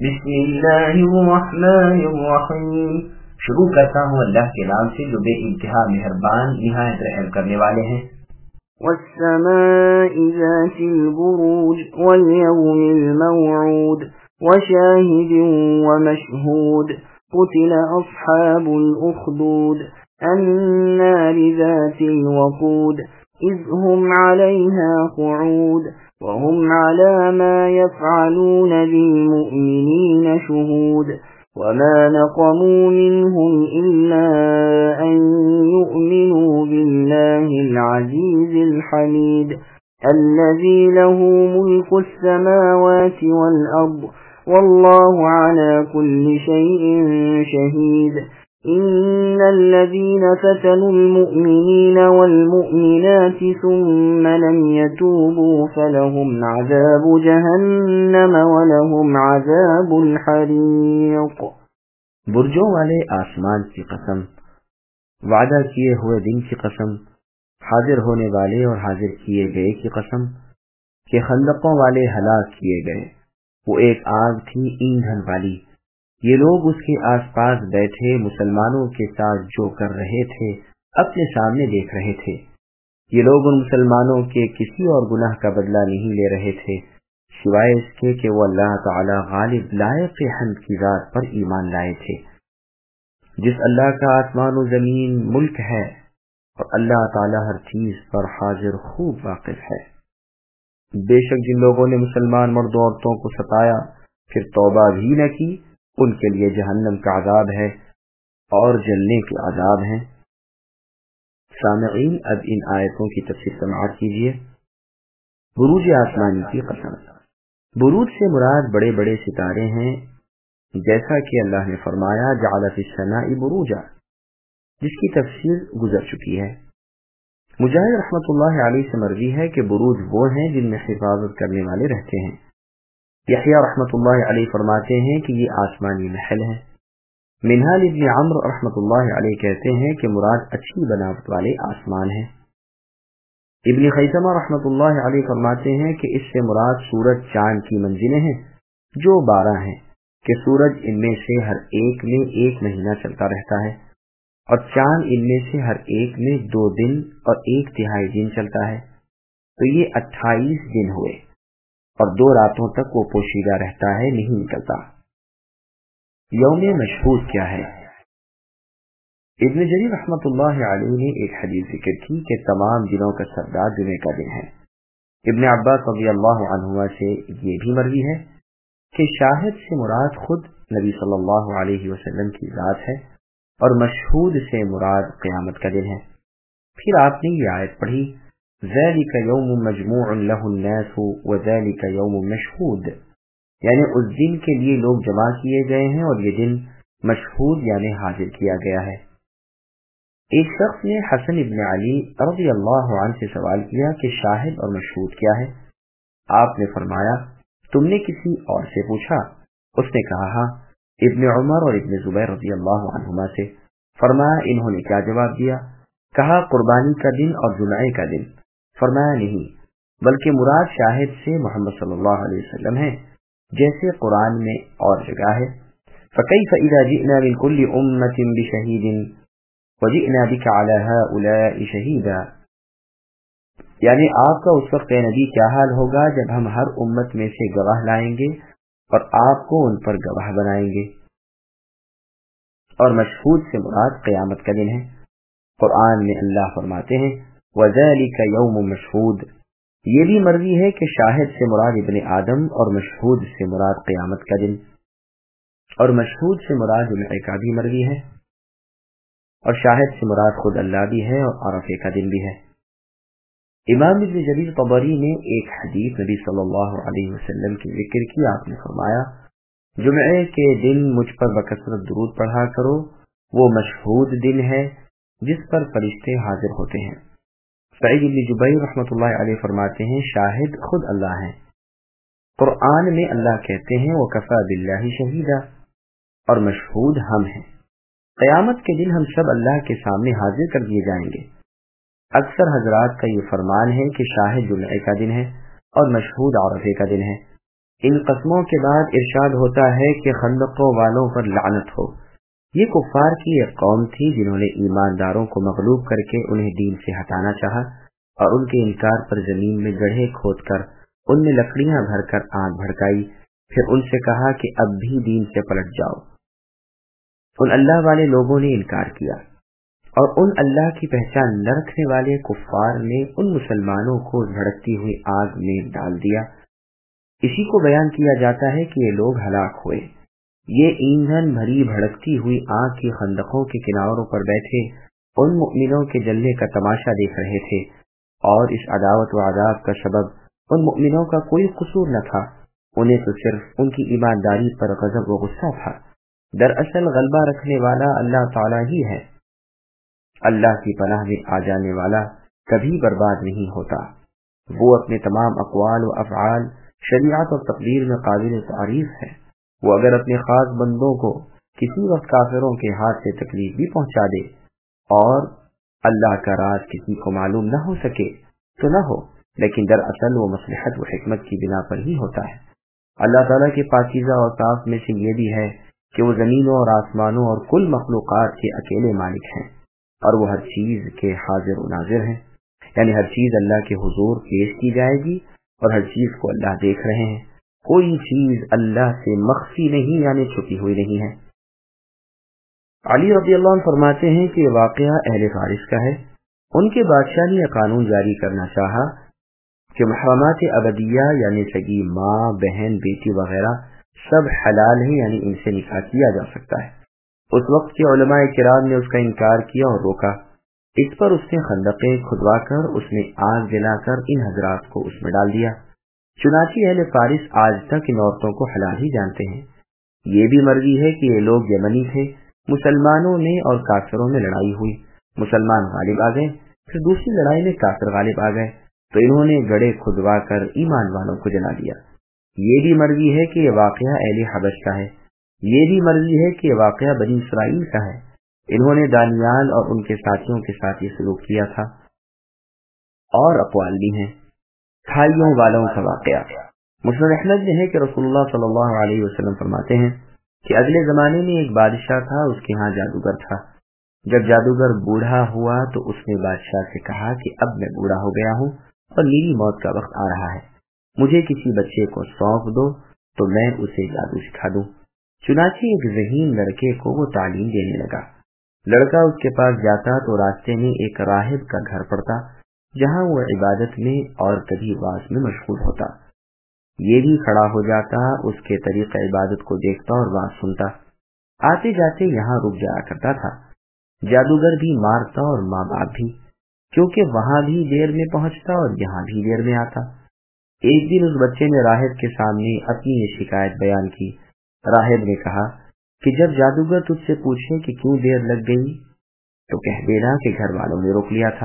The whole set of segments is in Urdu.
بسم اللہ الرحمن الرحیم. شروع کرتا ہوں اللہ کے نام سے جو بے انتہا مہربان نہایت رحم کرنے والے ہیں. والسماء ذات البروج واليوم الموعود وشاهد ومشهود قتل أصحاب الأخدود النار ذات الوقود إذ هم عليها قعود وهم على ما يفعلون بالمؤمنين شهود وما نقموا منهم إلا أن يؤمنوا بالله العزيز الحميد الذي له ملك السماوات والأرض والله على كل شيء شهيد إن الذين فتنوا المؤمنين والمؤمنات ثم لم يتوبوا فلهم عذاب جهنم ولهم عذاب الحريق. برجوں والے آسمان کی قسم، وعدہ کیے ہوئے دن کی قسم، حاضر ہونے والے اور حاضر کیے گئے کی قسم کہ خندقوں والے ہلاک کیے گئے. وہ ایک آگ تھی ایندھن والی، یہ لوگ اس کے آس پاس بیٹھے مسلمانوں کے ساتھ جو کر رہے تھے اپنے سامنے دیکھ رہے تھے. یہ لوگ ان مسلمانوں کے کسی اور گناہ کا بدلہ نہیں لے رہے تھے سوائے اس کے کہ وہ اللہ تعالی غالب لائق حمد کی ذات پر ایمان لائے تھے، جس اللہ کا آسمان و زمین ملک ہے اور اللہ تعالی ہر چیز پر حاضر خوب واقف ہے. بے شک جن لوگوں نے مسلمان مرد و عورتوں کو ستایا پھر توبہ بھی نہ کی ان کے لیے جہنم کا عذاب ہے اور جلنے کے عذاب ہیں. سامعین، اب ان آیتوں کی تفسیر سماعت کیجیے. بروج آسمانی کی قسم. بروج سے مراد بڑے بڑے ستارے ہیں، جیسا کہ اللہ نے فرمایا جعل فی السماء بروجا، جس کی تفسیر گزر چکی ہے. مجاہد رحمۃ اللہ علیہ سے مروی ہے کہ بروج وہ ہیں جن میں حفاظت کرنے والے رہتے ہیں. یحییٰ رحمۃ اللہ علیہ فرماتے ہیں کہ یہ آسمانی محل ہے. منہال ابن عمرو رحمۃ اللہ علیہ کہتے ہیں کہ مراد اچھی بناوٹ والے آسمان ہیں. ابن خیثمہ رحمۃ اللہ علیہ فرماتے ہیں کہ اس سے مراد سورج چاند کی منزلیں ہیں جو 12 ہیں کہ سورج ان میں سے ہر ایک میں 1 مہینہ چلتا رہتا ہے اور چاند ان میں سے ہر ایک میں 2 دن اور 1/3 دن چلتا ہے، تو یہ 28 دن ہوئے اور 2 راتوں تک وہ پوشیدہ رہتا ہے، نہیں نکلتا. یوم مشہود کیا ہے؟ ابن جریر رحمۃ اللہ علیہ نے ایک حدیث ذکر کی کہ تمام دنوں کا سردار جمعے کا دن ہے. ابن عباس رضی اللہ عنہما سے یہ بھی مروی ہے کہ شاہد سے مراد خود نبی صلی اللہ علیہ وسلم کی ذات ہے اور مشہود سے مراد قیامت کا دن ہے. پھر آپ نے یہ آیت پڑھی ذالک یوم مجموع له الناس وذالک یوم مشہود، یعنی اس دن کے لیے لوگ جمع کیے گئے ہیں اور یہ دن مشہود یعنی حاضر کیا گیا ہے. ایک شخص نے حسن ابن علی رضی اللہ عنہ سے سوال کیا کہ شاہد اور مشہود کیا ہے؟ آپ نے فرمایا تم نے کسی اور سے پوچھا؟ اس نے کہا ہاں، ابن عمر اور ابن زبیر رضی اللہ عنہما سے. فرمایا انہوں نے کیا جواب دیا؟ کہا قربانی کا دن اور جمعے کا دن. فرمایا نہیں، بلکہ مراد شاہد سے محمد صلی اللہ علیہ وسلم ہے، جیسے قرآن میں اور جگہ ہے فَكَيْفَ إِذَا جِئْنَا مِنْ كُلِّ أُمَّةٍ بِشَهِيدٍ وَجِئْنَا بِكَ عَلَى هَؤُلَاءِ شَهِيدًا، یعنی آپ کا اس وقت نبی کیا حال ہوگا جب ہم ہر امت میں سے گواہ لائیں گے اور آپ کو ان پر گواہ بنائیں گے. اور مشہود سے مراد قیامت کا دن ہے. قرآن میں اللہ فرماتے ہیں وَذَلِكَ يَوْمٌ مَشْهُودٌ. یہ بھی مروی ہے کہ شاہد سے مراد ابن آدم اور مشہود سے مراد قیامت کا دن، اور مشہود سے مراد جمعے کا بھی مروی ہے، اور شاہد سے مراد خود اللہ بھی ہے اور عرفے کا دن بھی ہے. امام ابن جریر طبری نے ایک حدیث نبی صلی اللہ علیہ وسلم کی ذکر کی. آپ نے فرمایا جمعے کے دن مجھ پر بکثرت درود پڑھا کرو، وہ مشہود دن ہے جس پر فرشتے حاضر ہوتے ہیں. سعید بن جبیر رحمۃ اللہ علیہ فرماتے ہیں شاہد خود اللہ ہیں. قرآن میں اللہ کہتے ہیں وَكَفَى بِاللَّهِ شَهِيدًا، اور مشہود ہم ہیں. قیامت کے دن ہم سب اللہ کے سامنے حاضر کر دیے جائیں گے. اکثر حضرات کا یہ فرمان ہے کہ شاہد جمعے کا دن ہے اور مشہود عرفے کا دن ہے. ان قسموں کے بعد ارشاد ہوتا ہے کہ خندقوں والوں پر لعنت ہو۔ یہ کفار کی ایک قوم تھی جنہوں نے ایمانداروں کو مغلوب کر کے انہیں دین سے ہٹانا چاہا اور ان کے انکار پر زمین میں گڑھے کھود کر ان میں لکڑیاں بھر کر آگ بھڑکائی، پھر ان سے کہا کہ اب بھی دین سے پلٹ جاؤ۔ ان اللہ والے لوگوں نے انکار کیا اور ان اللہ کی پہچان نہ رکھنے والے کفار نے ان مسلمانوں کو بھڑکتی ہوئی آگ میں ڈال دیا۔ اسی کو بیان کیا جاتا ہے کہ یہ لوگ ہلاک ہوئے۔ یہ ایندھن بھری بھڑکتی ہوئی آگ کی خندقوں کے کناروں پر بیٹھے ان مؤمنوں کے جلنے کا تماشا دیکھ رہے تھے، اور اس عداوت و عذاب کا سبب ان مؤمنوں کا کوئی قصور نہ تھا، انہیں تو صرف ان کی ایمانداری پر غضب و غصہ تھا۔ دراصل غلبہ رکھنے والا اللہ تعالی ہی ہے۔ اللہ کی پناہ میں آ جانے والا کبھی برباد نہیں ہوتا۔ وہ اپنے تمام اقوال و افعال، شریعت اور تقدیر میں قابل تعریف ہے۔ وہ اگر اپنے خاص بندوں کو کسی وقت کافروں کے ہاتھ سے تکلیف بھی پہنچا دے اور اللہ کا راز کسی کو معلوم نہ ہو سکے تو نہ ہو، لیکن دراصل وہ مصلحت و حکمت کی بنا پر ہی ہوتا ہے۔ اللہ تعالیٰ کے پاکیزہ اور صاف میں سے یہ بھی ہے کہ وہ زمینوں اور آسمانوں اور کل مخلوقات کے اکیلے مالک ہیں، اور وہ ہر چیز کے حاضر و ناظر ہیں، یعنی ہر چیز اللہ کے حضور پیش کی جائے گی اور ہر چیز کو اللہ دیکھ رہے ہیں۔ کوئی چیز اللہ سے مخفی نہیں، یعنی چھپی ہوئی نہیں ہے۔ علی رضی اللہ عنہ فرماتے ہیں کہ یہ واقعہ اہل فارس کا ہے۔ ان کے بادشاہ نے یہ قانون جاری کرنا چاہا کہ محرمات ابدیہ یعنی سگی ماں، بہن، بیٹی وغیرہ سب حلال ہیں، یعنی ان سے نکاح کیا جا سکتا ہے۔ اس وقت کے علماء کرام نے اس کا انکار کیا اور روکا۔ اس پر اس نے خندقیں کھدوا کر اس میں آگ جلا کر ان حضرات کو اس میں ڈال دیا۔ چنانچہ اہل فارس آج تک ان عورتوں کو حلال ہی جانتے ہیں۔ یہ بھی مروی ہے کہ یہ لوگ یمنی تھے، مسلمانوں میں اور کافروں میں لڑائی ہوئی، مسلمان غالب آ گئے، پھر دوسری لڑائی میں کافر غالب آ گئے تو انہوں نے گڑھے کھدوا کر ایمان والوں کو جلا دیا۔ یہ بھی مروی ہے کہ یہ واقعہ اہل حبش کا ہے۔ یہ بھی مروی ہے کہ یہ واقعہ بنی اسرائیل کا ہے، انہوں نے دانیال اور ان کے ساتھیوں کے ساتھ یہ سلوک کیا تھا۔ اور اقوال بھی ہیں۔ کھائیوں والوں کا واقعہ مسند احمد میں ہے کہ رسول اللہ صلی اللہ علیہ وسلم فرماتے ہیں کہ اگلے زمانے میں ایک بادشاہ تھا، اس کے ہاں جادوگر تھا۔ جب جادوگر بوڑھا ہوا تو اس نے بادشاہ سے کہا کہ اب میں بوڑھا ہو گیا ہوں اور میری موت کا وقت آ رہا ہے، مجھے کسی بچے کو سونپ دو تو میں اسے جادو سکھا دوں۔ چنانچہ ایک ذہین لڑکے کو وہ تعلیم دینے لگا۔ لڑکا اس کے پاس جاتا تو راستے میں ایک راہب کا گھر پڑتا جہاں وہ عبادت میں اور کبھی واز میں مشغول ہوتا۔ یہ بھی کھڑا ہو جاتا، اس کے طریقہ عبادت کو دیکھتا اور واز سنتا۔ آتے جاتے یہاں رک جایا کرتا تھا۔ جادوگر بھی مارتا اور ماں باپ بھی، کیونکہ وہاں بھی دیر میں پہنچتا اور یہاں بھی دیر میں آتا۔ ایک دن اس بچے نے راہب کے سامنے اپنی یہ شکایت بیان کی۔ راہب نے کہا کہ جب جادوگر تجھ سے پوچھے کہ کیوں دیر لگ گئی تو کہہ دینا کہ گھر والوں نے روک لیا تھا،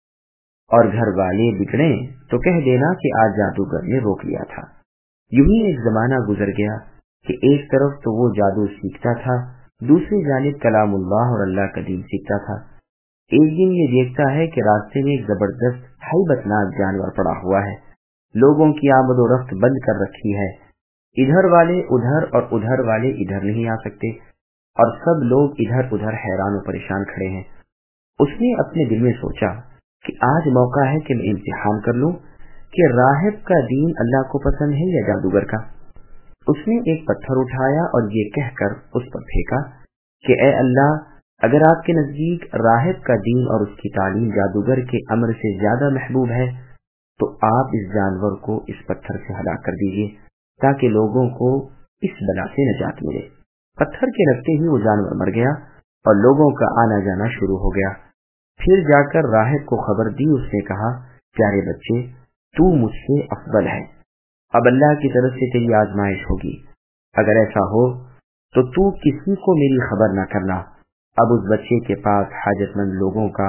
اور گھر والے بگڑے تو کہہ دینا کہ آج جادوگر نے روک لیا تھا۔ یوں ہی ایک زمانہ گزر گیا کہ ایک طرف تو وہ جادو سیکھتا تھا، دوسری جانب کلام اللہ اور اللہ کا دین سیکھتا تھا۔ ایک دن یہ دیکھتا ہے کہ راستے میں ایک زبردست ہیبت ناک جانور پڑا ہوا ہے، لوگوں کی آمد و رفت بند کر رکھی ہے، ادھر والے ادھر اور ادھر والے ادھر نہیں آ سکتے، اور سب لوگ ادھر ادھر حیران و پریشان کھڑے ہیں۔ اس نے اپنے دل میں سوچا کہ آج موقع ہے کہ میں امتحان کر لوں کہ راہب کا دین اللہ کو پسند ہے یا جادوگر کا۔ اس نے ایک پتھر اٹھایا اور یہ کہہ کر اس پر پھینکا کہ اے اللہ، اگر آپ کے نزدیک راہب کا دین اور اس کی تعلیم جادوگر کے امر سے زیادہ محبوب ہے تو آپ اس جانور کو اس پتھر سے ہلاک کر دیجیے تاکہ لوگوں کو اس بلا سے نجات ملے۔ پتھر کے لگتے ہی وہ جانور مر گیا اور لوگوں کا آنا جانا شروع ہو گیا۔ پھر جا کر راہب کو خبر دی، اس نے کہا پیارے بچے، تو مجھ سے افضل ہے، اب اللہ کی طرف سے تیری آزمائش ہوگی، اگر ایسا ہو تو کسی کو میری خبر نہ کرنا۔ اب اس بچے کے پاس حاجت مند لوگوں کا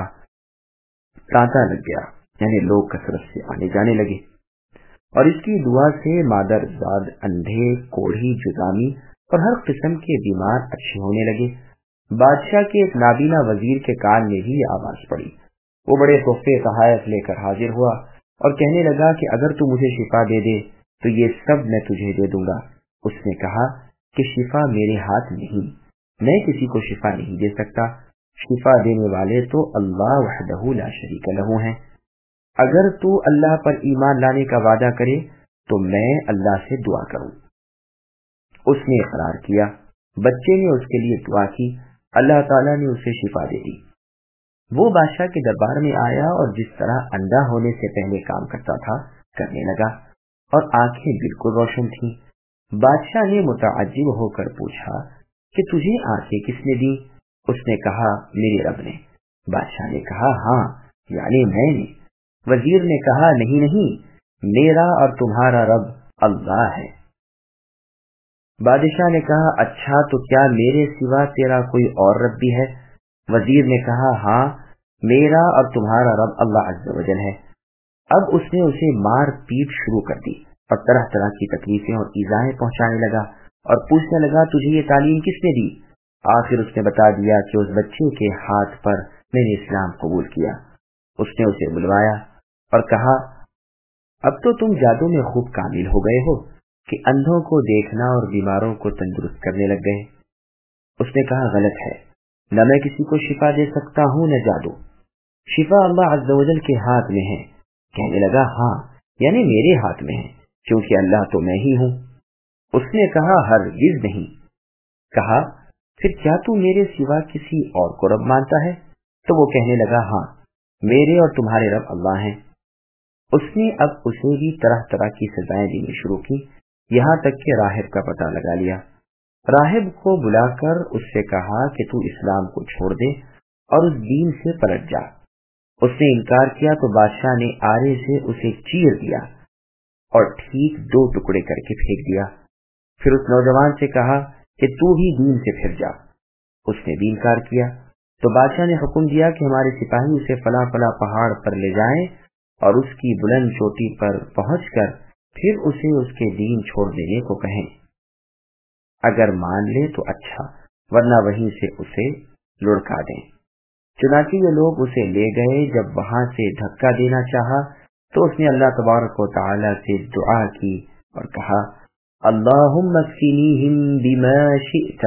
تانتا لگ گیا، یعنی لوگ کثرت سے آنے جانے لگے، اور اس کی دعا سے مادر زاد، اندھے، کوڑھی، جذامی اور ہر قسم کے بیمار اچھے ہونے لگے۔ بادشاہ کے ایک نابینا وزیر کے کان میں بھی یہ آواز پڑی۔ وہ بڑے تحفے تحائف لے کر حاضر ہوا اور کہنے لگا کہ اگر تو مجھے شفا دے دے तो ये सब मैं तुझे दे दूंगा। उसने कहा कि शिफा मेरे हाथ नहीं, मैं किसी को शिफा नहीं दे सकता, शिफा देने वाले तो अल्लाह वहदहू ला शरीक लहू हैं। अगर तू अल्लाह पर ईमान लाने का वादा करे तो मैं अल्लाह से दुआ करूं। उसने इकरार किया, बच्चे ने उसके लिए दुआ की, अल्लाह ताला ने उसे शिफा दे दी। वो बादशाह के दरबार में आया और जिस तरह अंधा होने से पहले काम करता था करने लगा और आंखें बिल्कुल रोशन थीं। बादशाह ने मुतअज्जिब होकर पूछा कि तुझे आंखें किसने दी? उसने कहा मेरे रब ने। बादशाह ने कहा हाँ, यानी मैंने। वजीर ने कहा नहीं नहीं, मेरा और तुम्हारा रब अल्लाह है। बादशाह ने कहा अच्छा, तो क्या मेरे सिवा तेरा कोई और रब भी है? वजीर ने कहा हाँ, मेरा और तुम्हारा रब अल्लाह अज़्ज़ व जल है। अब उसने उसे मार पीट शुरू कर दी और तरह तरह की तकलीफें और ईज़ाएं पहुंचाने लगा और पूछने लगा तुझे ये तालीम किसने दी? आखिर उसने बता दिया कि उस बच्चे के हाथ पर मैंने इस्लाम कबूल किया। उसने उसे बुलवाया और कहा अब तो तुम जादू में खूब कामिल हो गए हो कि अंधों को देखना और बीमारों को तंदुरुस्त करने लग गए। उसने कहा गलत है, न मैं किसी को शिफा दे सकता हूँ न जादू, शिफा अल्लाह अज़्ज़ व जल के हाथ में है। कहने लगा हाँ, यानी मेरे हाथ में है, क्योंकि अल्लाह तो मैं ही हूँ। उसने कहा हरगिज़ नहीं। कहा फिर क्या तू मेरे सिवा किसी और को रब मानता है? तो वो कहने लगा हाँ, मेरे और तुम्हारे रब अल्लाह हैं। उसने अब उसे भी तरह तरह की सजाएं देनी शुरू की, यहाँ तक कि राहिब का पता लगा लिया। राहिब को बुलाकर उससे कहा कि तू इस्लाम को छोड़ दे और उस दीन से पलट जा। उसने इनकार किया तो बादशाह ने आरे से उसे चीर दिया और ठीक 2 टुकड़े करके फेंक दिया। फिर उस नौजवान से कहा कि तू भी दीन से फिर जा। उसने भी इनकार किया तो बादशाह ने हुक्म दिया कि हमारे सिपाही उसे फला फला पहाड़ पर ले जाएं और उसकी बुलंद चोटी पर पहुंचकर फिर उसे उसके दीन छोड़ देने को कहें। अगर मान ले तो अच्छा, वरना वहीं से उसे लुढ़का दें। चुनांचे ये लोग उसे ले गए। जब वहां से धक्का देना चाहा तो उसने अल्लाह तबारक व तआला से दुआ की और कहा अल्लाहुम्मा क़िनीहिम बिमा शिअता,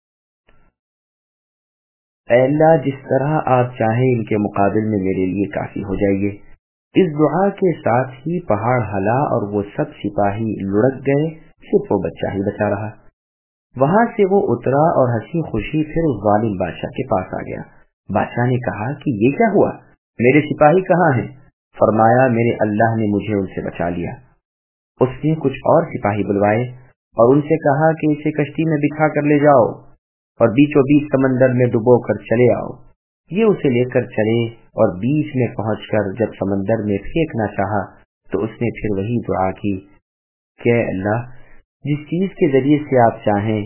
ऐ अल्लाह जिस तरह आप चाहें इनके मुकाबिल में मेरे लिए काफी हो जाइए। इस दुआ के साथ ही पहाड़ हला और वो सब सिपाही लुढ़क गए, सिर्फ वो बच्चा ही बचा रहा। वहां से वो उतरा और हंसी खुशी फिर उस जालिम बादशाह के पास आ गया। बादशाह ने कहा कि ये क्या हुआ, मेरे सिपाही कहाँ हैं? फरमाया मेरे अल्लाह ने मुझे उनसे बचा लिया। उसने कुछ और सिपाही बुलवाए और उनसे कहा कि इसे कश्ती में बिठा कर ले जाओ और बीचों बीच समंदर में डुबो कर चले आओ। ये उसे लेकर चले और बीच में पहुंचकर जब समंदर में फेंकना चाहा तो उसने फिर वही दुआ की कि अल्लाह जिस चीज के जरिए से आप चाहें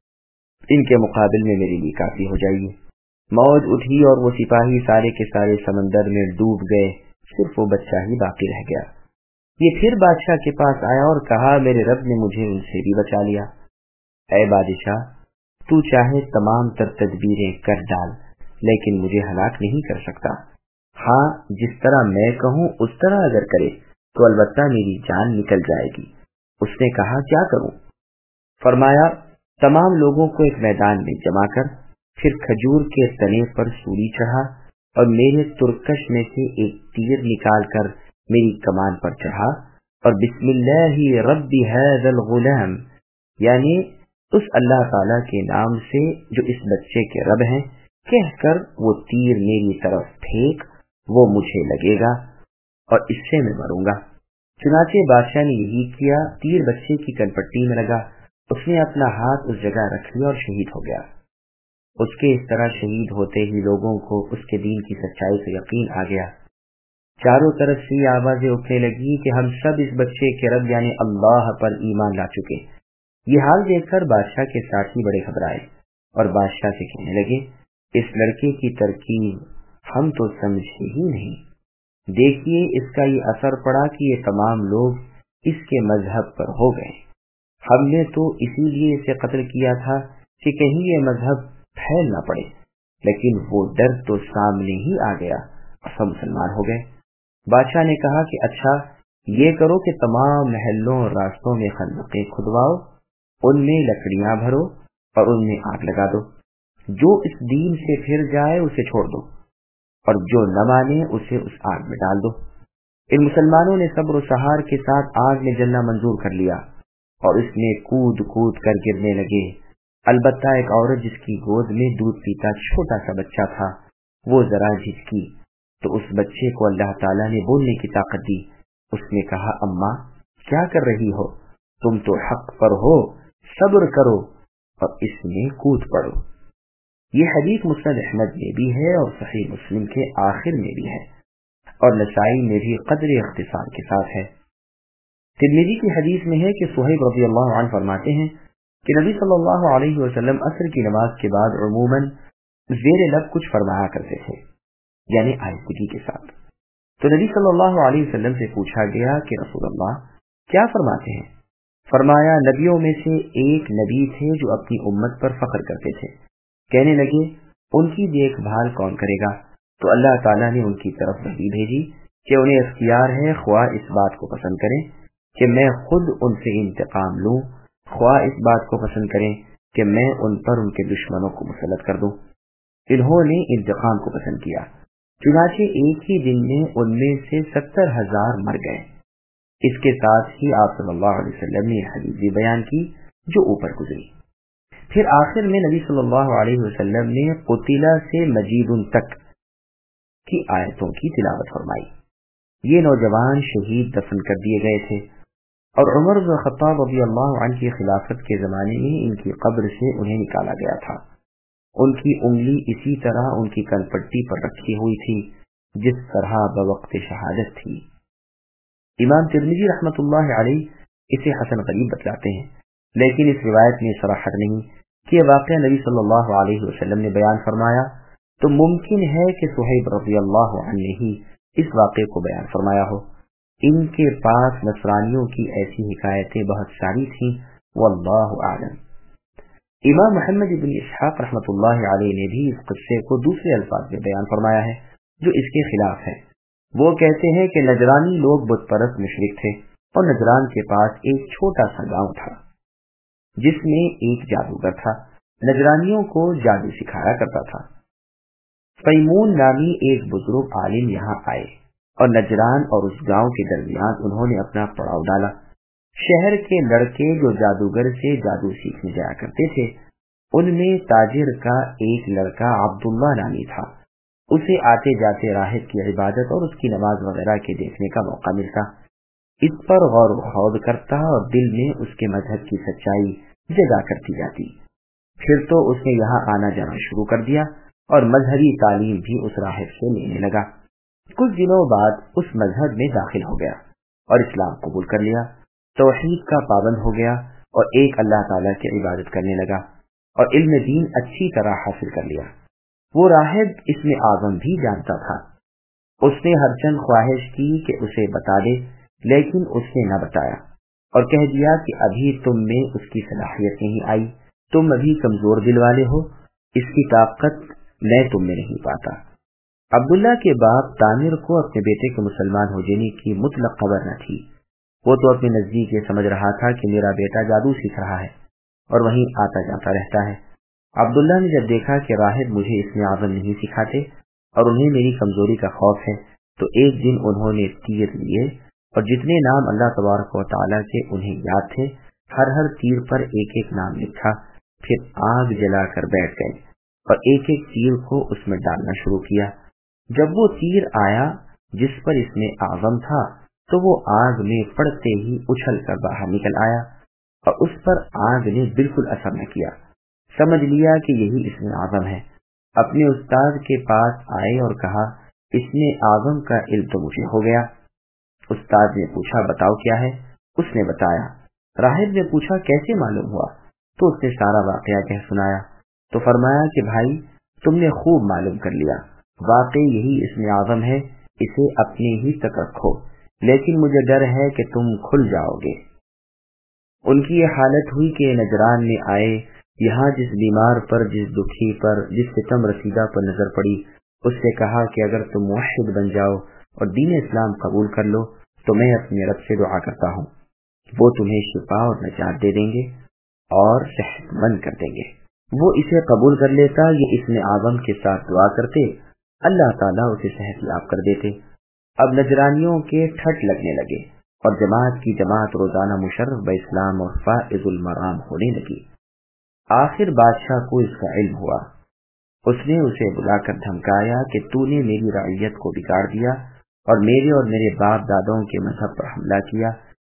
इनके मुकाबिल में मेरे लिए काफी हो जाइए। मौज उठी और वो सिपाही सारे के सारे समंदर में डूब गए, सिर्फ वो बच्चा ही बाकी रह गया। ये फिर बादशाह के पास आया और कहा मेरे रब ने मुझे उनसे भी बचा लिया। ऐ बादशाह, तू चाहे तमाम तर तदबीरें कर डाल, लेकिन मुझे हलाक नहीं कर सकता। हाँ, जिस तरह मैं कहूँ उस तरह अगर करे तो अलबत्ता मेरी जान निकल जाएगी। उसने कहा क्या करूं? फरमाया तमाम लोगों को एक मैदान में जमा कर, फिर खजूर के तने पर सूली चढ़ा और मेरे तुरकश में से एक तीर निकालकर मेरी कमान पर चढ़ा और बिस्मिल्लाहि रब्बि हाज़ल गुलाम, यानी उस अल्लाह ताला के नाम से जो इस बच्चे के रब हैं, कहकर वो तीर मेरी तरफ फेंक, वो मुझे लगेगा और इससे मैं मरूंगा। चुनाचे बादशाह ने यही किया। तीर बच्चे की कनपट्टी में लगा, उसने अपना हाथ उस जगह रख लिया और शहीद हो गया। उसके इस तरह शहीद होते ही लोगों को उसके दीन की सच्चाई से यकीन आ गया। चारों तरफ से आवाजें उठने लगी कि हम सब इस बच्चे के रब यानी अल्लाह पर ईमान ला चुके। ये हाल देखकर बादशाह के साथी बड़े घबराए और बादशाह से कहने लगे इस लड़के की तरकीब हम तो समझे ही नहीं। देखिए इसका ये असर पड़ा कि ये तमाम लोग इसके मजहब पर हो गए। हमने तो इसीलिए इसे कत्ल किया था कि कहीं ये मजहब फैल न पड़े, लेकिन वो डर तो सामने ही आ गया और सब मुसलमान हो गए। बादशाह ने कहा कि अच्छा, یہ کرو کہ تمام محلوں اور راستوں میں خندقیں کھدواؤ، ان میں لکڑیاں بھرو اور ان میں آگ لگا دو، جو اس دین سے پھر جائے اسے چھوڑ دو، اور جو نہ مانے اسے اس آگ میں ڈال دو۔ ان مسلمانوں نے صبر و سہار کے ساتھ آگ میں جلنا منظور کر لیا اور اس میں کود کود کر گرنے لگے۔ البتہ ایک عورت جس کی گود میں دودھ پیتا چھوٹا سا بچہ تھا، وہ ذرا جھجکی تو اس بچے کو اللہ تعالیٰ نے بولنے کی طاقت دی۔ اس نے کہا، اماں کیا کر رہی ہو؟ تم تو حق پر ہو، صبر کرو اور اس میں کود پڑو۔ یہ حدیث مسند احمد میں بھی ہے اور صحیح مسلم کے آخر میں بھی ہے، اور نسائی میں بھی قدر اختصار کے ساتھ ہے۔ ترمذی کی حدیث میں ہے کہ صہیب رضی اللہ عنہ فرماتے ہیں کہ نبی صلی اللہ علیہ وسلم عصر کی نماز کے بعد عموماً زیر لب کچھ فرمایا کرتے تھے، یعنی آہستگی کے ساتھ۔ تو نبی صلی اللہ علیہ وسلم سے پوچھا گیا کہ رسول اللہ کیا فرماتے ہیں؟ فرمایا، نبیوں میں سے ایک نبی تھے جو اپنی امت پر فخر کرتے تھے، کہنے لگے ان کی دیکھ بھال کون کرے گا؟ تو اللہ تعالیٰ نے ان کی طرف وحی بھیجی کہ انہیں اختیار ہے، خواہ اس بات کو پسند کریں کہ میں خود ان سے انتقام لوں، خواہ اس بات کو پسند کریں کہ میں ان پر ان کے دشمنوں کو مسلط کر دوں۔ انہوں نے انتقام کو پسند کیا، چنانچہ ایک ہی دن میں ان میں سے 70,000 مر گئے۔ اس کے ساتھ ہی آپ صلی اللہ علیہ وسلم نے یہ حدیث بھی بیان کی جو اوپر گزری۔ پھر آخر میں نبی صلی اللہ علیہ وسلم نے قتل سے مجید تک کی آیتوں کی تلاوت فرمائی۔ یہ نوجوان شہید دفن کر دیے گئے تھے، اور عمر بن خطاب رضی اللہ عنہ کی خلافت کے زمانے میں ان کی قبر سے انہیں نکالا گیا تھا۔ ان کی انگلی اسی طرح ان کی کن پٹی پر رکھی ہوئی تھی جس طرح بوقت شہادت تھی۔ امام ترمذی رحمۃ اللہ علیہ اسے حسن غریب بتلاتے ہیں، لیکن اس روایت میں صراحت نہیں کہ یہ واقعہ نبی صلی اللہ علیہ وسلم نے بیان فرمایا، تو ممکن ہے کہ صہیب رضی اللہ عنہ نے ہی اس واقعے کو بیان فرمایا ہو۔ ان کے پاس نصرانیوں کی ایسی حکایتیں بہت ساری تھیں، واللہ اعلم۔ امام محمد بن اسحاق رحمۃ اللہ علیہ نے بھی اس قصے کو دوسرے الفاظ میں بیان فرمایا ہے جو اس کے خلاف ہے۔ وہ کہتے ہیں کہ نجرانی لوگ بت پرست مشرک تھے، اور نجران کے پاس ایک چھوٹا سا گاؤں تھا جس میں ایک جادوگر تھا، نجرانیوں کو جادو سکھایا کرتا تھا۔ فیمون نامی ایک بزرگ عالم یہاں آئے اور نجران اور اس گاؤں کے درمیان انہوں نے اپنا پڑاؤ ڈالا۔ شہر کے لڑکے جو جادوگر سے جادو سیکھنے جایا کرتے تھے، ان میں تاجر کا ایک لڑکا عبداللہ نامی تھا۔ اسے آتے جاتے راہب کی عبادت اور اس کی نماز وغیرہ کے دیکھنے کا موقع ملتا، اس پر غور و خوض کرتا اور دل میں اس کے مذہب کی سچائی جگا کرتی جاتی۔ پھر تو اس نے یہاں آنا جانا شروع کر دیا اور مذہبی تعلیم بھی اس راہب سے لینے لگا۔ کچھ دنوں بعد اس مذہب میں داخل ہو گیا اور اسلام قبول کر لیا، توحید کا پابند ہو گیا اور ایک اللہ تعالیٰ کی عبادت کرنے لگا اور علم دین اچھی طرح حاصل کر لیا۔ وہ راہب اس میں اعظم بھی جانتا تھا۔ اس نے ہر چند خواہش کی کہ اسے بتا دے، لیکن اس نے نہ بتایا اور کہہ دیا کہ ابھی تم میں اس کی صلاحیت نہیں آئی، تم ابھی کمزور دل والے ہو، اس کی طاقت میں تم میں نہیں پاتا۔ عبداللہ کے باپ تامر کو اپنے بیٹے کے مسلمان ہو جانے کی مطلق خبر نہ تھی۔ وہ تو اپنے نزدیک یہ سمجھ رہا تھا کہ میرا بیٹا جادو سیکھ رہا ہے اور وہیں آتا جاتا رہتا ہے۔ عبداللہ نے جب دیکھا کہ راہب مجھے اس میں اعظم نہیں سکھاتے اور انہیں میری کمزوری کا خوف ہے، تو ایک دن انہوں نے تیر لیے اور جتنے نام اللہ تبارک و تعالیٰ کے انہیں یاد تھے، ہر تیر پر ایک ایک نام لکھا، پھر آگ جلا کر بیٹھ گئے اور ایک ایک تیر کو اس میں ڈالنا شروع کیا۔ جب وہ تیر آیا جس پر اس میں اعظم تھا، تو وہ آگ میں پڑتے ہی اچھل کر باہر نکل آیا اور اس پر آگ نے بالکل اثر نہ کیا۔ سمجھ لیا کہ یہی اس میں اعظم ہے۔ اپنے استاد کے پاس آئے اور کہا، اس میں اعظم کا علم تو مجھے ہو گیا۔ استاد نے پوچھا، بتاؤ کیا ہے؟ اس نے بتایا۔ راہب نے پوچھا، کیسے معلوم ہوا؟ تو اس نے سارا واقعہ کہہ سنایا۔ تو فرمایا کہ بھائی، تم نے خوب معلوم کر لیا، واقعی یہی اس میں اعظم ہے، اسے اپنے ہی تک رکھو، لیکن مجھے ڈر ہے کہ تم کھل جاؤ گے۔ ان کی یہ حالت ہوئی کہ نجران میں آئے، یہاں جس بیمار پر، جس دکھی پر، جس ستم رسیدہ پر نظر پڑی، اس سے کہا کہ اگر تم موحد بن جاؤ اور دین اسلام قبول کر لو تو میں اپنے رب سے دعا کرتا ہوں، وہ تمہیں شفا اور نجات دے دیں گے اور صحت مند کر دیں گے۔ وہ اسے قبول کر لیتا، یہ اسم اعظم کے ساتھ دعا کرتے، اللہ تعالیٰ اسے صحت یاب کر دیتے۔ اب نجرانیوں کے ٹھٹ لگنے لگے اور جماعت کی جماعت روزانہ مشرف باسلام اور فائز المرام ہونے لگی۔ آخر بادشاہ کو اس کا علم ہوا، اس نے اسے بلا کر دھمکایا کہ تو نے میری رعیت کو بگاڑ دیا اور میرے باپ دادوں کے مذہب پر حملہ کیا،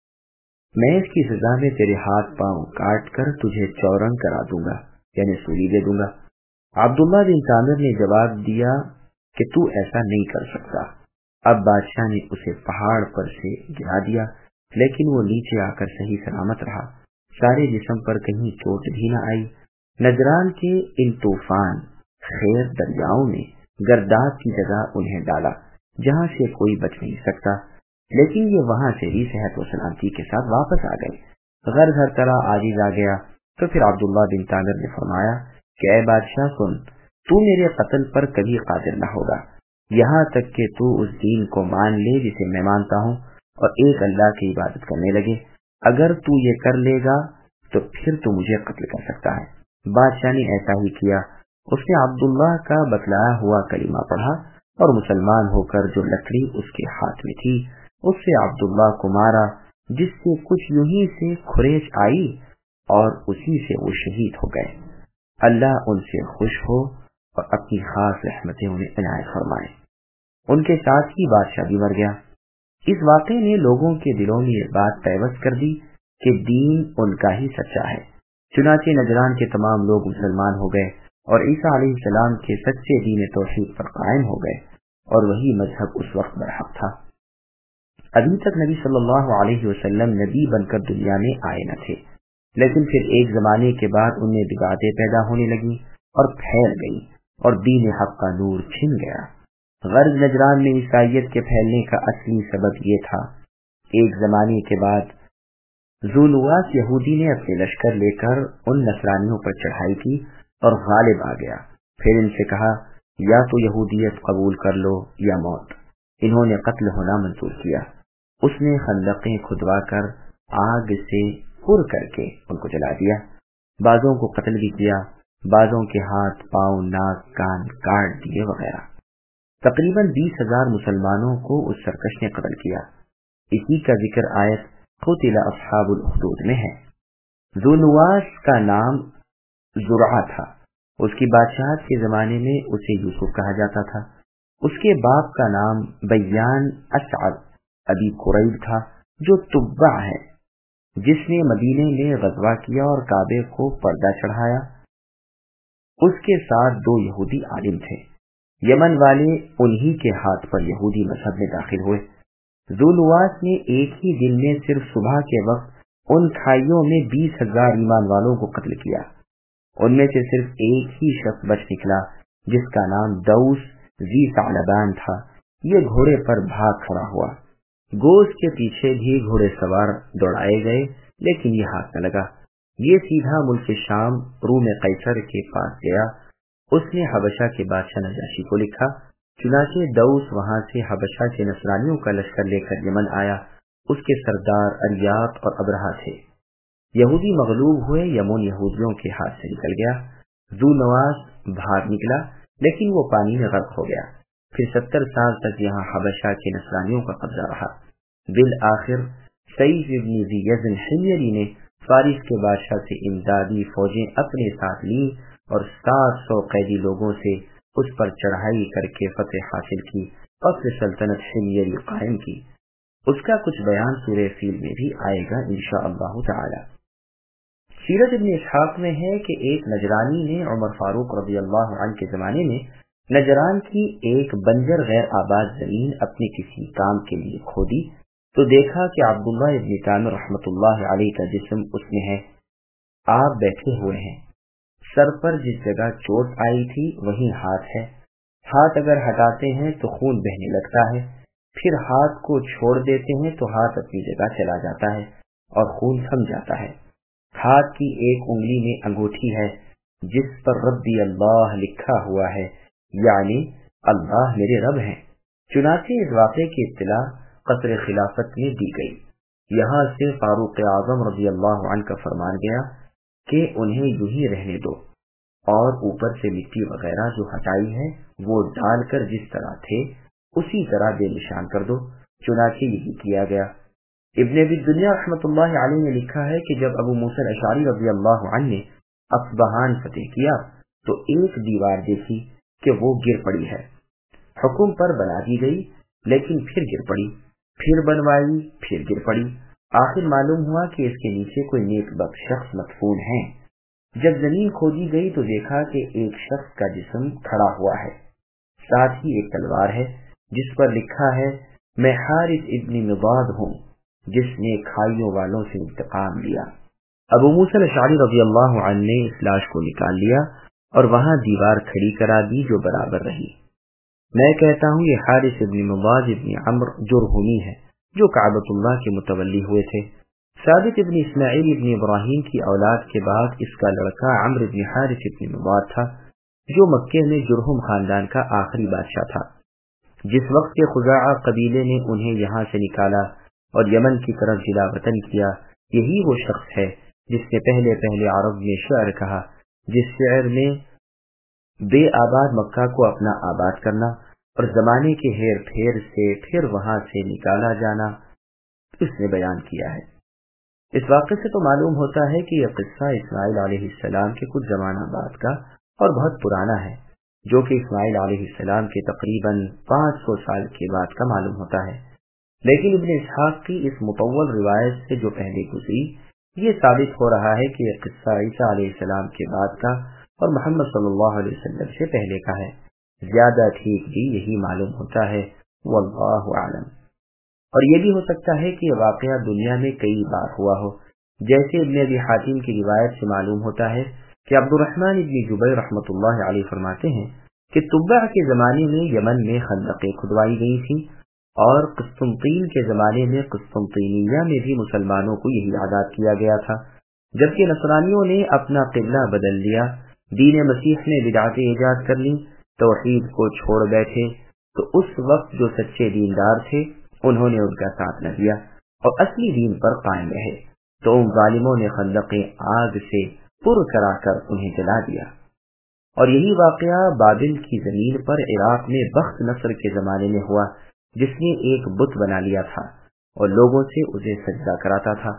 میں اس کی سزا میں تیرے ہاتھ پاؤں کاٹ کر تجھے چورنگ کرا دوں گا، یعنی سولی دے دوں گا۔ عبداللہ بن تامر نے جواب دیا کہ تو ایسا نہیں کر سکتا۔ اب بادشاہ نے اسے پہاڑ پر سے گرا دیا، لیکن وہ نیچے آ کر صحیح سلامت رہا، سارے جسم پر کہیں چوٹ بھی نہ آئی۔ نجران کے ان طوفان خیر دریاؤں نے گرداب کی جگہ انہیں ڈالا جہاں سے کوئی بچ نہیں سکتا، لیکن یہ وہاں سے بھی صحت و سلامتی کے ساتھ واپس آ گئے۔ غرض ہر طرح عاجز آ گیا تو پھر عبداللہ بن تامر نے فرمایا کہ اے بادشاہ سن، تو میرے قتل پر کبھی قادر نہ ہوگا، یہاں تک کہ تو اس دین کو مان لے جسے میں مانتا ہوں اور ایک اللہ کی عبادت کرنے لگے۔ اگر تو یہ کر لے گا تو پھر تو مجھے قتل کر سکتا ہے۔ بادشاہ نے ایسا ہی کیا، اس نے عبداللہ کا بتلایا ہوا کلمہ پڑھا اور مسلمان ہو کر جو لکڑی اس کے ہاتھ میں تھی اس سے عبداللہ کو مارا، جس سے کچھ یوں ہی سے کھریچ آئی اور اسی سے وہ شہید ہو گئے۔ اللہ ان سے خوش ہو اور اپنی خاص رحمتیں انہیں عنایت فرمائے۔ ان کے ساتھ ہی بادشاہ بھی مر گیا۔ اس واقعے نے لوگوں کے دلوں میں یہ بات پیوست کر دی کہ دین ان کا ہی سچا ہے، چنانچہ نجران کے تمام لوگ مسلمان ہو گئے اور عیسیٰ علیہ السلام کے سچے دین توحید پر قائم ہو گئے، اور وہی مذہب اس وقت برحق تھا۔ ابھی تک نبی صلی اللہ علیہ وسلم نبی بن کر دنیا میں آئے نہ تھے، لیکن پھر ایک زمانے کے بعد ان میں بدعتیں پیدا ہونے لگی اور پھیل گئی اور دین حق کا نور چھن گیا۔ غرض نجران میں عیسائیت کے پھیلنے کا اصلی سبب یہ تھا، ایک زمانے کے بعد ذونواس یہودی نے اپنے لشکر لے کر ان نصرانیوں پر چڑھائی کی اور غالب آ گیا۔ پھر ان سے کہا یا تو یہودیت قبول کر لو یا موت۔ انہوں نے قتل ہونا منظور کیا۔ اس نے خندقیں کھدوا کر آگ سے پر کر کے ان کو جلا دیا، بعضوں کو قتل بھی کیا، بعضوں کے ہاتھ پاؤں ناک کان کاٹ دیے وغیرہ۔ تقریباً 20,000 مسلمانوں کو اس سرکش نے قتل کیا۔ اسی کا ذکر آیت قتل اصحاب الاخدود میں ہے۔ ذونواس کا نام زرعہ تھا، اس کی بادشاہت کے زمانے میں اسے یوسف کہا جاتا تھا۔ اس کے باپ کا نام بیان اسعد ابی قریب تھا، جو تبع ہے، جس نے مدینے میں غزوہ کیا اور کعبے کو پردہ چڑھایا۔ اس کے ساتھ 2 یہودی عالم تھے، یمن والے، انہی کے ہاتھ پر یہودی مذہب میں داخل ہوئے۔ ذونواس نے ایک ہی دن میں صرف صبح کے وقت ان کھائیوں میں 20,000 ایمان والوں کو قتل کیا۔ ان میں سے صرف ایک ہی شخص بچ نکلا جس کا نام دوس ذی ثعلبان تھا۔ یہ گھوڑے پر بھاگ کھڑا ہوا، گوشت کے پیچھے بھی گھوڑے سوار دوڑائے گئے، لیکن یہ ہاتھ نہ لگا۔ یہ سیدھا ملک شام روم قیصر کے پاس گیا۔ اس نے حبشہ کے بادشاہ نجاشی کو لکھا، چنانچہ دوس وہاں سے حبشہ کے نصرانیوں کا لشکر لے کر یمن آیا۔ اس کے سردار اریاط اور ابرہہ تھے۔ یہودی مغلوب ہوئے، یمن یہودیوں کے ہاتھ سے نکل گیا۔ ذونواس بھاگ نکلا، لیکن وہ پانی میں غرق ہو گیا۔ پھر 70 سال تک یہاں حبشہ کے نصرانیوں کا قبضہ رہا۔ بالآخر سیف ابن ذی یزن حمیری نے فارس کے بادشاہ سے امدادی فوجیں اپنے ساتھ لیں اور 700 قیدی لوگوں سے اس پر چڑھائی کر کے فتح حاصل کی اور پھر سلطنت حمیری قائم کی۔ اس کا کچھ بیان سورہ فیل میں بھی آئے گا انشاءاللہ تعالی۔ سیرت ابن اسحاق میں ہے کہ ایک نجرانی نے عمر فاروق رضی اللہ عنہ کے زمانے میں نجران کی ایک بنجر غیر آباد زمین اپنے کسی کام کے لیے کھودی تو دیکھا کہ عبداللہ ابن تامر رحمۃ اللہ علیہ کا جسم اس میں ہے۔ آپ بیٹھے ہوئے ہیں، سر پر جس جگہ چوٹ آئی تھی وہیں ہاتھ ہے، ہاتھ اگر ہٹاتے ہیں تو خون بہنے لگتا ہے، پھر ہاتھ کو چھوڑ دیتے ہیں تو ہاتھ اپنی جگہ چلا جاتا ہے اور خون تھم جاتا ہے۔ ہاتھ کی ایک انگلی میں انگوٹھی ہے جس پر ربی اللہ لکھا ہوا ہے، یعنی اللہ میرے رب ہیں۔ چنانچہ اس واقعے کی اطلاع قصر خلافت میں دی گئی۔ یہاں سے فاروق اعظم رضی اللہ عنہ کا فرمان گیا کہ انہیں یوں ہی رہنے دو اور اوپر سے مٹی وغیرہ جو ہٹائی ہے وہ ڈال کر جس طرح تھے اسی طرح بے نشان کر دو۔ چنانچہ یہی کیا گیا۔ ابن ابی دنیا رحمۃ اللہ علیہ نے لکھا ہے کہ جب ابو موسیٰ الاشعری رضی اللہ عنہ نے اصبہان فتح کیا تو ایک دیوار دیکھی کہ وہ گر پڑی ہے، حکم پر بنا دی گئی لیکن پھر گر پڑی، پھر بنوائی، پھر گر پڑی، آخر معلوم ہوا کہ اس کے نیچے کوئی نیک بخت شخص مدفون ہے۔ جب زمین کھودی گئی تو دیکھا کہ ایک شخص کا جسم کھڑا ہوا ہے، ساتھ ہی ایک تلوار ہے جس پر لکھا ہے میں حارث ابن مضاد ہوں جس نے کھائیوں والوں سے انتقام لیا۔ ابو موسیٰ الاشعری رضی اللہ عنہ نے اس لاش کو نکال لیا اور وہاں دیوار کھڑی کرا دی جو برابر رہی۔ میں کہتا ہوں یہ حارث ابن مضاد ابن عمرو جرہمی ہے جو کعبۃ اللہ کے متولی ہوئے تھے۔ ثابت ابن اسماعیل ابن ابراہیم کی اولاد کے بعد اس کا لڑکا عمرو ابن حارث ابن مضاد تھا جو مکے میں جرہم خاندان کا آخری بادشاہ تھا۔ جس وقت کے خزاعہ قبیلے نے انہیں یہاں سے نکالا اور یمن کی طرف جلا وطن کیا، یہی وہ شخص ہے جس نے پہلے عرب میں شعر کہا، جس شعر میں بے آباد مکہ کو اپنا آباد کرنا اور زمانے کے ہیر پھیر سے پھر وہاں سے نکالا جانا اس نے بیان کیا ہے۔ اس واقعے سے تو معلوم ہوتا ہے کہ یہ قصہ اسماعیل علیہ السلام کے کچھ زمانہ بعد کا اور بہت پرانا ہے، جو کہ اسماعیل علیہ السلام کے تقریباً 500 سال کے بعد کا معلوم ہوتا ہے۔ لیکن ابن اسحاق کی اس مطول روایت سے جو پہلے گزری، یہ ثابت ہو رہا ہے کہ یہ قصہ عیسیٰ علیہ السلام کے بعد کا اور محمد صلی اللہ علیہ وسلم سے پہلے کا ہے۔ زیادہ ٹھیک بھی یہی معلوم ہوتا ہے، واللہ اعلم۔ اور یہ بھی ہو سکتا ہے کہ یہ واقعہ دنیا میں کئی بار ہوا ہو، جیسے ابن ابی حاتم کی روایت سے معلوم ہوتا ہے کہ عبد الرحمن ابن جبیر رحمۃ اللہ علیہ فرماتے ہیں کہ تبع کے زمانے میں یمن میں خندقیں کھدوائی گئی تھیں اور قسطنطین کے زمانے میں قسطنطینیہ میں بھی مسلمانوں کو یہی آزاد کیا گیا تھا، جبکہ نصرانیوں نے اپنا قبلہ بدل لیا، دین مسیح نے بدعتیں ایجاد کر لی، توحید کو چھوڑ بیٹھے، تو اس وقت جو سچے دیندار تھے انہوں نے ان کا ساتھ نہ دیا اور اصلی دین پر قائم رہے، تو ان ظالموں نے خندقیں آگ سے پر کرا کر انہیں جلا دیا۔ اور یہی واقعہ بابل کی زمین پر عراق میں بخت نصر کے زمانے میں ہوا، جس نے ایک بت بنا لیا تھا اور لوگوں سے اسے سجدہ کراتا تھا۔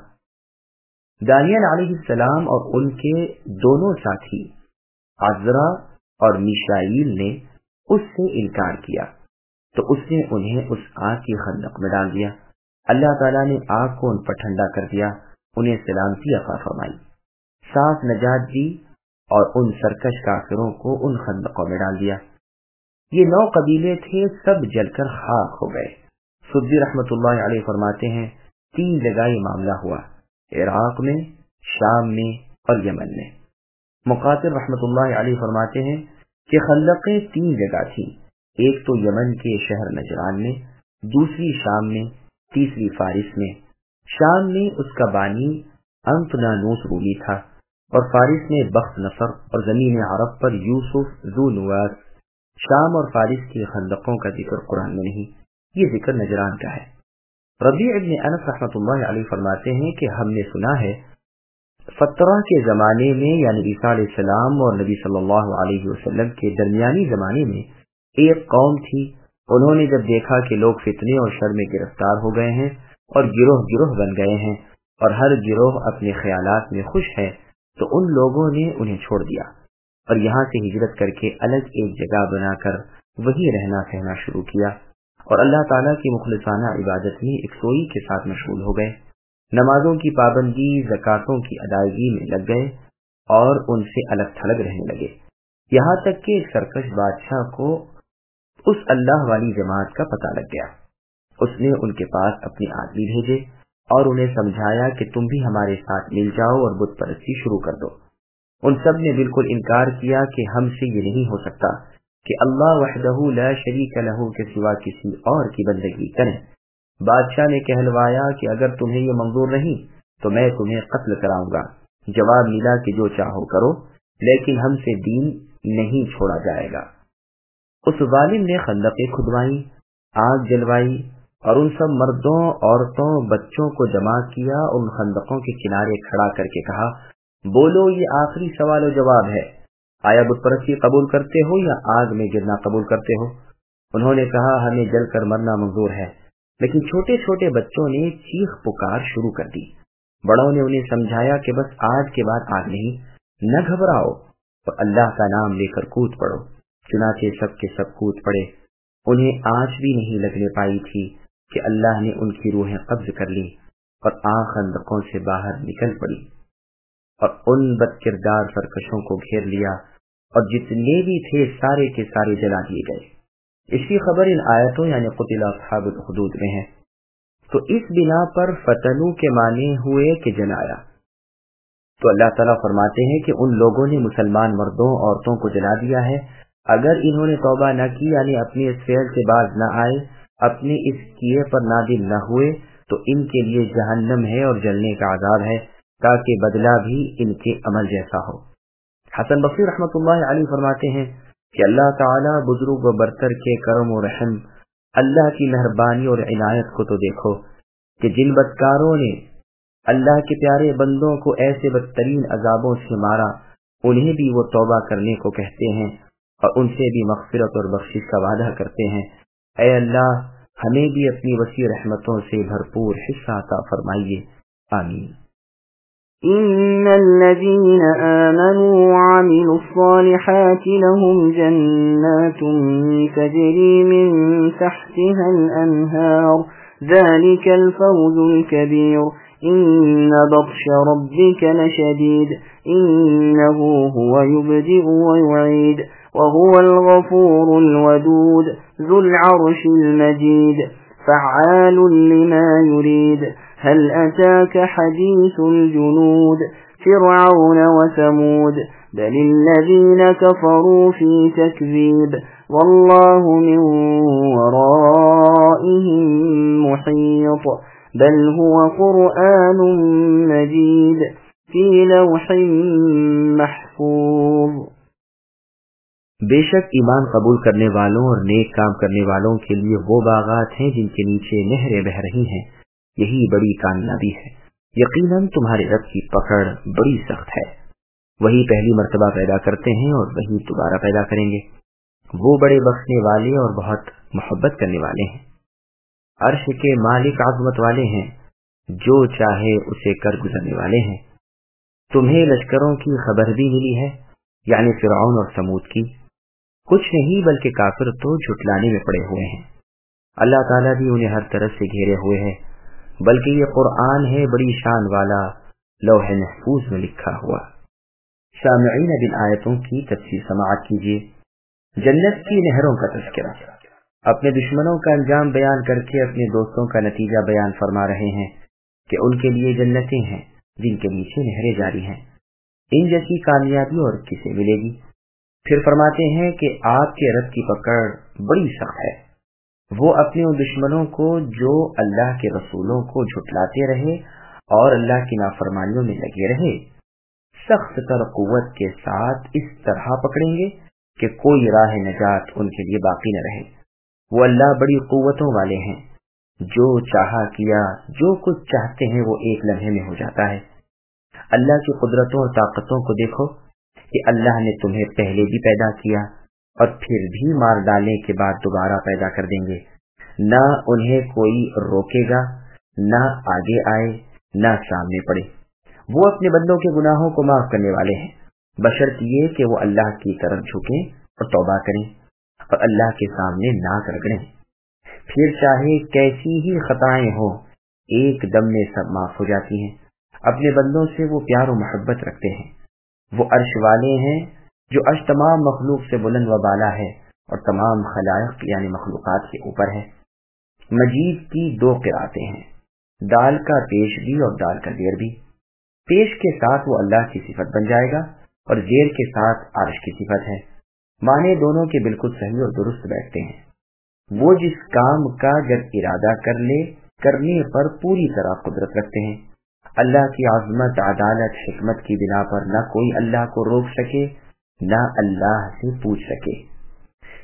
دانیال علیہ السلام اور ان کے دونوں ساتھی عزرا اور میشائیل نے اس سے انکار کیا، تو اس نے انہیں اس آگ کی خندق میں ڈال دیا۔ اللہ تعالیٰ نے آگ کو ان پر ٹھنڈا کر دیا، انہیں سلامتی عطا فرمائی، صاف نجات دی اور ان سرکش کافروں کو ان خندقوں میں ڈال دیا۔ یہ 9 قبیلے تھے، سب جل کر خاک ہو گئے۔ سدی رحمت اللہ علیہ فرماتے ہیں 3 جگہ یہ معاملہ ہوا، عراق میں، شام میں اور یمن میں۔ مقاتل رحمت اللہ علیہ فرماتے ہیں کہ خندقیں 3 جگہ تھیں، ایک تو یمن کے شہر نجران میں، دوسری شام میں، تیسری فارس میں۔ شام میں اس کا بانی انطنانوس رومی تھا اور فارس میں بخت نصر اور زمین عرب پر یوسف ذو نواس۔ شام اور فارس کی خندقوں کا ذکر قرآن میں نہیں، یہ ذکر نجران کا ہے۔ ربیع ابن انس رحمۃ اللہ علیہ فرماتے ہیں کہ ہم نے سنا ہے فترہ کے زمانے میں، یعنی عیسیٰ علیہ السلام اور نبی صلی اللہ علیہ وسلم کے درمیانی زمانے میں ایک قوم تھی، انہوں نے جب دیکھا کہ لوگ فتنے اور شر میں گرفتار ہو گئے ہیں اور گروہ گروہ بن گئے ہیں اور ہر گروہ اپنے خیالات میں خوش ہے، تو ان لوگوں نے انہیں چھوڑ دیا اور یہاں سے ہجرت کر کے الگ ایک جگہ بنا کر وہی رہنا سہنا شروع کیا اور اللہ تعالیٰ کی مخلصانہ عبادت میں یکسوئی کے ساتھ مشغول ہو گئے، نمازوں کی پابندی، زکاتوں کی ادائیگی میں لگ گئے اور ان سے الگ تھلگ رہنے لگے، یہاں تک کہ ایک سرکش بادشاہ کو اس اللہ والی جماعت کا پتہ لگ گیا۔ اس نے ان کے پاس اپنے آدمی بھیجے اور انہیں سمجھایا کہ تم بھی ہمارے ساتھ مل جاؤ اور بت پرستی شروع کر دو۔ ان سب نے بالکل انکار کیا کہ ہم سے یہ نہیں ہو سکتا کہ اللہ وحدہ لا شریک لہ کے سوا کسی اور کی بندگی کریں۔ بادشاہ نے کہلوایا کہ اگر تمہیں یہ منظور نہیں تو میں تمہیں قتل کراؤں گا۔ جواب ملا کہ جو چاہو کرو، لیکن ہم سے دین نہیں چھوڑا جائے گا۔ اس ظالم نے خندقیں کھدوائیں، آگ جلوائی اور उन सब मर्दों, औरतों, बच्चों को जमा किया और उन खंदकों के किनारे खड़ा करके कहा, बोलो ये आखिरी सवाल और जवाब है, आया बुतपरस्ती कबूल करते हो या आग में गिरना कबूल करते हो? उन्होंने कहा, हमें जलकर मरना मंजूर है। लेकिन छोटे छोटे बच्चों ने चीख पुकार शुरू कर दी। बड़ों ने उन्हें समझाया कि बस आज के बाद आग नहीं, न घबराओ और अल्लाह का नाम लेकर कूद पड़ो। चुनाचे सब के सब कूद पड़े। उन्हें आंच भी नहीं लगने पाई थी कि अल्लाह ने उनकी रूहें कब्ज कर ली और आग खंदकों से बाहर निकल पड़ी और उन बदकिरदार सरकशों को घेर लिया और जितने भी थे सारे के सारे जला दिए गए। इसकी खबर इन आयतों यानी कुतिला अस्हाबुल हुदूद में है। तो इस बिना पर फतनू के माने हुए कि जलाया। तो अल्लाह ताला फरमाते हैं कि उन लोगों ने मुसलमान मर्दों औरतों को जला दिया है, अगर इन्होंने तौबा न की यानी अपने इस फेल से बाज न आए, अपने इस किए पर नादिल न हुए, तो इनके लिए जहन्नम है और जलने का आजाब है, ताकि बदला भी इनके अमल जैसा हो। हसन बसरी रहमतुल्लाह अलैहि फरमाते हैं कि अल्लाह ताला बुजुर्ग व बरतर के करम और रहम, अल्लाह की मेहरबानी और इनायत को तो देखो कि जिन बदकारों ने अल्लाह के प्यारे बंदों को ऐसे बदतरीन अजाबों से मारा, उन्हें भी वो तौबा करने को कहते हैं और उनसे भी मग़फ़िरत और बख्शिश का वादा करते हैं। ऐ अल्लाह, हमें भी अपनी वसी रहमतों से भरपूर हिस्सा अता फरमाइए, आमीन। إن الذين آمنوا وعملوا الصالحات لهم جنات تجري من تحتها الأنهار ذلك الفوز الكبير إن بطش ربك لشديد إنه هو يبدئ ويعيد وهو الغفور الودود ذو العرش المجيد فعال لما يريد هل أتاك حديث الجنود فرعون وثمود بل الذين كفروا في تكذيب والله من ورائهم محيط بل هو قرآن مجيد في لوح محفوظ۔ बेशक ईमान कबूल करने वालों और नेक काम करने वालों के लिए वो बागात हैं जिनके नीचे नहरें बह रही हैं, यही बड़ी कामयाबी है। यकीनन तुम्हारे रब की पकड़ बड़ी सख्त है। वही पहली मर्तबा पैदा करते हैं और वही दोबारा पैदा करेंगे। वो बड़े बख्शने वाले और बहुत मोहब्बत करने वाले हैं। अर्श के मालिक आज़मत वाले हैं, जो चाहे उसे कर गुजरने वाले हैं। तुम्हें लश्करों की खबर भी मिली है, यानी फिरौन और समूद की। कुछ नहीं बल्कि काफिर तो झुटलाने में पड़े हुए हैं। अल्लाह ताला भी उन्हें हर तरफ से घेरे हुए है। बल्कि ये कुरान है बड़ी शान वाला, लौह महफूज में लिखा हुआ। सामईन बिन आयतों की तफसीर समाअत कीजिए। जन्नत की नहरों का तज़किरा अपने दुश्मनों का अंजाम बयान करके अपने दोस्तों का नतीजा बयान फरमा रहे हैं कि उनके लिए जन्नतें हैं जिनके नीचे नहरें जारी हैं। इन जैसी कामयाबी और किसे मिलेगी? फिर फरमाते हैं कि आपके रब की पकड़ बड़ी सख्त है। वो अपने उन दुश्मनों को जो अल्लाह के रसूलों को झुटलाते रहे और अल्लाह की नाफरमानियों में लगे रहे, सख्त तर कुव्वत के साथ इस तरह पकड़ेंगे कि कोई राह नजात उनके लिए बाकी न रहे। वो अल्लाह बड़ी कुव्वतों वाले हैं, जो चाहा किया, जो कुछ चाहते हैं वो एक लम्हे में हो जाता है। अल्लाह की कुदरतों और ताकतों को देखो कि अल्लाह ने तुम्हें पहले भी पैदा किया और फिर भी मार डालने के बाद दोबारा पैदा कर देंगे। न उन्हें कोई रोकेगा, न आगे आए, न सामने पड़े। वो अपने बंदों के गुनाहों को माफ करने वाले हैं, बशर्ते ये कि वो अल्लाह की तरफ झुकें और तौबा करें और अल्लाह के सामने नाक रगड़ें। फिर चाहे कैसी ही खताएं हो, एक दम में सब माफ हो जाती हैं। अपने बंदों से वो प्यार और मोहब्बत रखते हैं। वो अर्श वाले हैं जो अर्श तमाम मखलूक से बुलंद व बाला है और तमाम खलाइक यानी मखलूकात के ऊपर है। मजीद की दो क़िराअतें हैं, दाल का पेश भी और दाल का जेर भी। पेश के साथ वो अल्लाह की सिफत बन जाएगा और जेर के साथ अर्श की सिफत है। माने दोनों के बिल्कुल सही और दुरुस्त बैठते हैं। वो जिस काम का जब इरादा कर ले, करने पर पूरी तरह कुदरत रखते हैं। अल्लाह की आज़मत, अदालत, हिकमत की बिना पर न कोई अल्लाह को रोक सके, न अल्लाह से पूछ सके।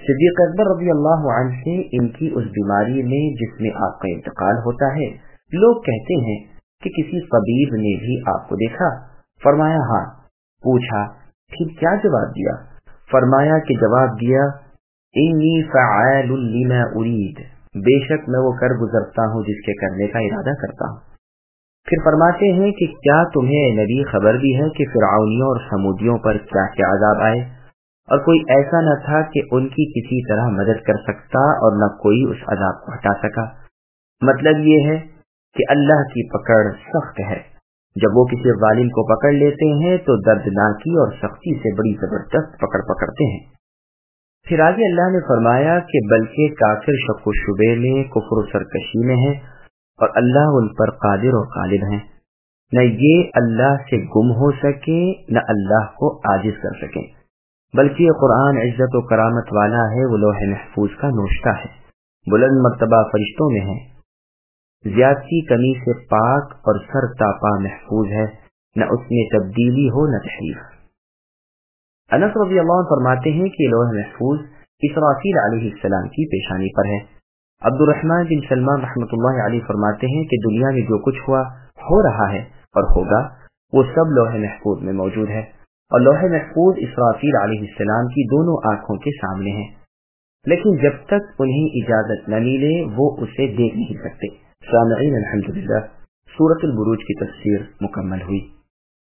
صدیق اکبر رضی اللہ عنہ سے ان کی اس بیماری میں جس میں آپ کا انتقال ہوتا ہے لوگ کہتے ہیں کہ کسی طبیب نے بھی آپ کو دیکھا؟ فرمایا ہاں۔ پوچھا پھر کیا جواب دیا؟ فرمایا کہ جواب دیا انی فعال لما ارید، بے شک میں وہ کر گزرتا ہوں جس کے کرنے کا ارادہ کرتا ہوں۔ پھر فرماتے ہیں کہ کیا تمہیں نبی خبر بھی ہے کہ فرعونیوں اور سمودیوں پر کیا کیا عذاب آئے، اور کوئی ایسا نہ تھا کہ ان کی کسی طرح مدد کر سکتا اور نہ کوئی اس عذاب کو ہٹا سکا۔ مطلب یہ ہے کہ اللہ کی پکڑ سخت ہے، جب وہ کسی ظالم کو پکڑ لیتے ہیں تو دردناکی اور سختی سے بڑی زبردست پکڑ پکڑتے ہیں۔ پھر آگے اللہ نے فرمایا کہ بلکہ کافر شک و شبے میں، کفر و سرکشی میں ہے، اور اللہ ان پر قادر و غالب ہیں، نہ یہ اللہ سے گم ہو سکے نہ اللہ کو عاجز کر سکیں، بلکہ یہ قرآن عزت و کرامت والا ہے، وہ لوح محفوظ کا نوشتہ ہے، بلند مرتبہ فرشتوں میں ہے، زیادتی کمی سے پاک اور سر تاپا محفوظ ہے، نہ اس میں تبدیلی ہو نہ تحریف۔ انس رضی اللہ عنہ فرماتے ہیں کہ لوح محفوظ اسرافیل علیہ السلام کی پیشانی پر ہے۔ عبد الرحمن بن سلمان رحمۃ اللہ علیہ فرماتے ہیں کہ دنیا میں جو کچھ ہوا، ہو رہا ہے اور ہوگا، وہ سب لوح محفوظ میں موجود ہے، اور لوح محفوظ اسرافیل علیہ السلام کی دونوں آنکھوں کے سامنے ہے، لیکن جب تک انہیں اجازت نہ ملے وہ اسے دیکھ نہیں سکتے۔ سامعین الحمدللہ، سورۃ البروج کی تفسیر مکمل ہوئی۔